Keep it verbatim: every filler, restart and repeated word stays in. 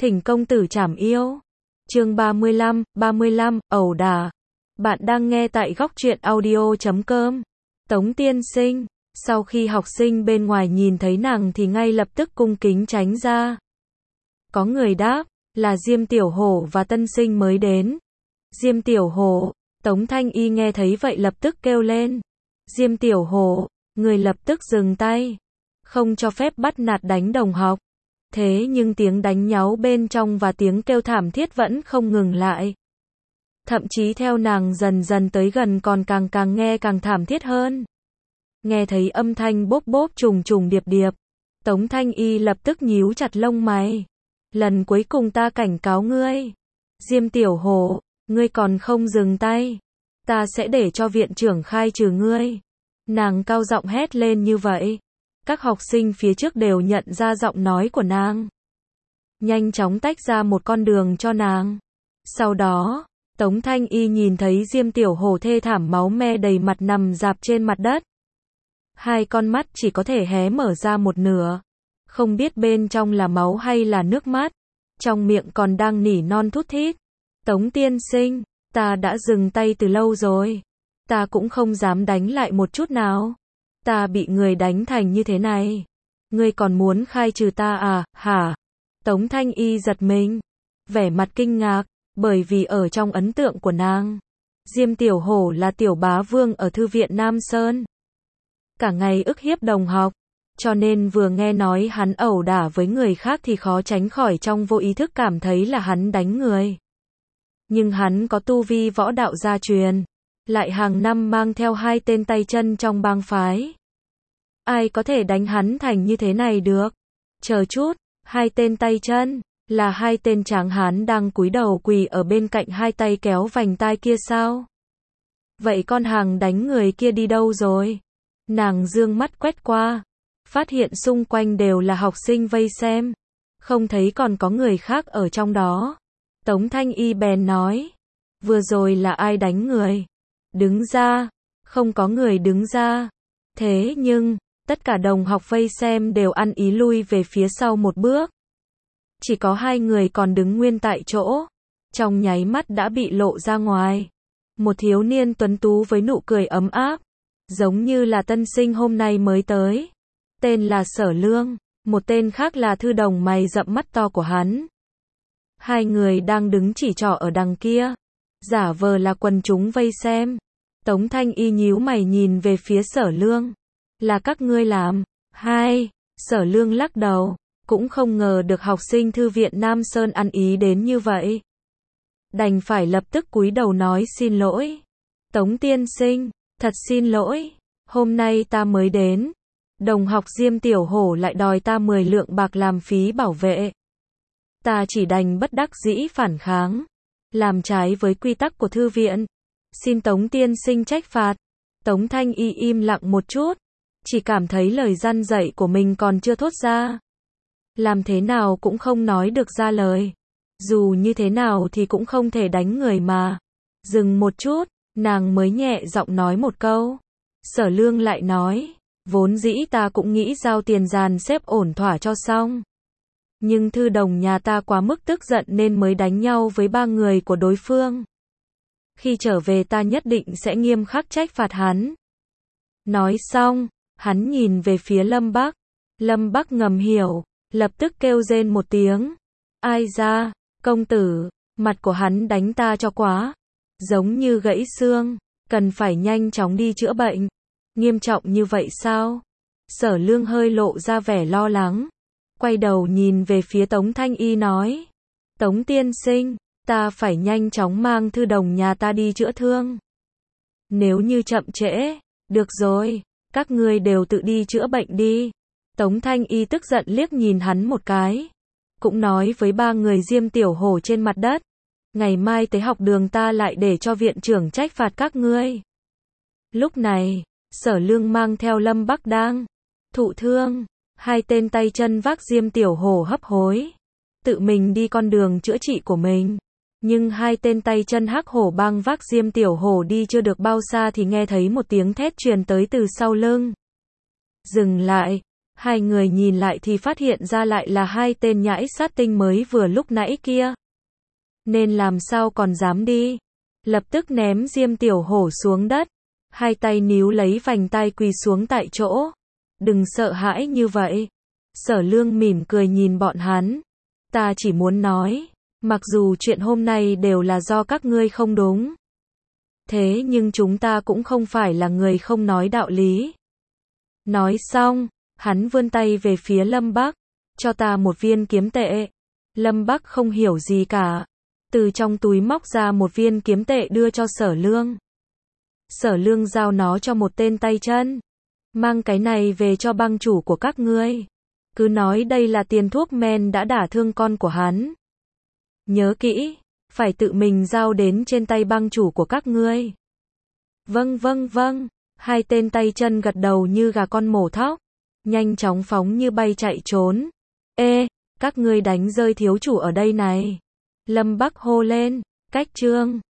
Thỉnh công tử trảm yêu. Chương ba mươi lăm, ba mươi lăm, ẩu đả. Bạn đang nghe tại góc truyện audio chấm com. Tống tiên sinh, sau khi học sinh bên ngoài nhìn thấy nàng thì ngay lập tức cung kính tránh ra. Có người đáp, là Diêm Tiểu Hổ và tân sinh mới đến. Diêm Tiểu Hổ, Tống Thanh Y nghe thấy vậy lập tức kêu lên. Diêm Tiểu Hổ, người lập tức dừng tay. Không cho phép bắt nạt đánh đồng học. Thế nhưng tiếng đánh nháo bên trong và tiếng kêu thảm thiết vẫn không ngừng lại. Thậm chí theo nàng dần dần tới gần còn càng càng nghe càng thảm thiết hơn. Nghe thấy âm thanh bốp bốp trùng trùng điệp điệp. Tống Thanh Y lập tức nhíu chặt lông mày. Lần cuối cùng ta cảnh cáo ngươi. Diêm Tiểu Hổ, ngươi còn không dừng tay. Ta sẽ để cho viện trưởng khai trừ ngươi. Nàng cao giọng hét lên như vậy. Các học sinh phía trước đều nhận ra giọng nói của nàng. Nhanh chóng tách ra một con đường cho nàng. Sau đó, Tống Thanh Y nhìn thấy Diêm Tiểu Hổ thê thảm máu me đầy mặt nằm rạp trên mặt đất. Hai con mắt chỉ có thể hé mở ra một nửa. Không biết bên trong là máu hay là nước mắt. Trong miệng còn đang nỉ non thút thít. Tống tiên sinh, ta đã dừng tay từ lâu rồi. Ta cũng không dám đánh lại một chút nào. Ta bị người đánh thành như thế này. Ngươi còn muốn khai trừ ta à, hả? Tống Thanh Y giật mình. Vẻ mặt kinh ngạc, bởi vì ở trong ấn tượng của nàng, Diêm Tiểu Hổ là tiểu bá vương ở thư viện Nam Sơn. Cả ngày ức hiếp đồng học. Cho nên vừa nghe nói hắn ẩu đả với người khác thì khó tránh khỏi trong vô ý thức cảm thấy là hắn đánh người. Nhưng hắn có tu vi võ đạo gia truyền. Lại hàng năm mang theo hai tên tay chân trong bang phái. Ai có thể đánh hắn thành như thế này được? Chờ chút, hai tên tay chân, là hai tên tráng hán đang cúi đầu quỳ ở bên cạnh hai tay kéo vành tai kia sao? Vậy con hàng đánh người kia đi đâu rồi? Nàng dương mắt quét qua, phát hiện xung quanh đều là học sinh vây xem, không thấy còn có người khác ở trong đó. Tống Thanh Y bèn nói, vừa rồi là ai đánh người? Đứng ra. Không có người đứng ra. Thế nhưng, tất cả đồng học vây xem đều ăn ý lui về phía sau một bước. Chỉ có hai người còn đứng nguyên tại chỗ. Trong nháy mắt đã bị lộ ra ngoài. Một thiếu niên tuấn tú với nụ cười ấm áp. Giống như là tân sinh hôm nay mới tới. Tên là Sở Lương. Một tên khác là thư đồng mày rậm mắt to của hắn. Hai người đang đứng chỉ trỏ ở đằng kia. Giả vờ là quần chúng vây xem. Tống Thanh Y nhíu mày nhìn về phía Sở Lương. Là các ngươi làm? Hai. Sở Lương lắc đầu. Cũng không ngờ được học sinh thư viện Nam Sơn ăn ý đến như vậy. Đành phải lập tức cúi đầu nói xin lỗi. Tống tiên sinh, thật xin lỗi. Hôm nay ta mới đến. Đồng học Diêm Tiểu Hổ lại đòi ta mười lượng bạc làm phí bảo vệ. Ta chỉ đành bất đắc dĩ phản kháng. Làm trái với quy tắc của thư viện. Xin Tống tiên sinh trách phạt. Tống Thanh Y im lặng một chút. Chỉ cảm thấy lời răn dạy của mình còn chưa thốt ra. Làm thế nào cũng không nói được ra lời. Dù như thế nào thì cũng không thể đánh người mà. Dừng một chút, nàng mới nhẹ giọng nói một câu. Sở Lương lại nói, vốn dĩ ta cũng nghĩ giao tiền dàn xếp ổn thỏa cho xong. Nhưng thư đồng nhà ta quá mức tức giận nên mới đánh nhau với ba người của đối phương. Khi trở về ta nhất định sẽ nghiêm khắc trách phạt hắn. Nói xong, hắn nhìn về phía Lâm Bắc. Lâm Bắc ngầm hiểu, lập tức kêu rên một tiếng. Ai ra, công tử, mặt của hắn đánh ta cho quá. Giống như gãy xương, cần phải nhanh chóng đi chữa bệnh. Nghiêm trọng như vậy sao? Sở Lương hơi lộ ra vẻ lo lắng. Quay đầu nhìn về phía Tống Thanh Y nói. Tống tiên sinh, ta phải nhanh chóng mang thư đồng nhà ta đi chữa thương. Nếu như chậm trễ, được rồi, các ngươi đều tự đi chữa bệnh đi. Tống Thanh Y tức giận liếc nhìn hắn một cái. Cũng nói với ba người Diêm Tiểu Hổ trên mặt đất. Ngày mai tới học đường ta lại để cho viện trưởng trách phạt các ngươi. Lúc này, Sở Lương mang theo Lâm Bắc đang thụ thương. Hai tên tay chân vác Diêm Tiểu Hổ hấp hối. Tự mình đi con đường chữa trị của mình. Nhưng hai tên tay chân hắc hổ bang vác Diêm Tiểu Hổ đi chưa được bao xa thì nghe thấy một tiếng thét truyền tới từ sau lưng. Dừng lại, Hai người nhìn lại thì phát hiện ra lại là hai tên nhãi sát tinh mới vừa lúc nãy kia. Nên làm sao còn dám đi. Lập tức ném Diêm Tiểu Hổ xuống đất. Hai tay níu lấy vành tai quỳ xuống tại chỗ. Đừng sợ hãi như vậy. Sở Lương mỉm cười nhìn bọn hắn. Ta chỉ muốn nói, mặc dù chuyện hôm nay đều là do các ngươi không đúng. Thế nhưng chúng ta cũng không phải là người không nói đạo lý. Nói xong, hắn vươn tay về phía Lâm Bắc. Cho ta một viên kiếm tệ. Lâm Bắc không hiểu gì cả. Từ trong túi móc ra một viên kiếm tệ đưa cho Sở Lương. Sở Lương giao nó cho một tên tay chân. Mang cái này về cho bang chủ của các ngươi. Cứ nói đây là tiền thuốc men đã đả thương con của hắn. Nhớ kỹ, phải tự mình giao đến trên tay bang chủ của các ngươi. Vâng vâng vâng, hai tên tay chân gật đầu như gà con mổ thóc. Nhanh chóng phóng như bay chạy trốn. Ê, các ngươi đánh rơi thiếu chủ ở đây này. Lâm Bắc hô lên, cách chương.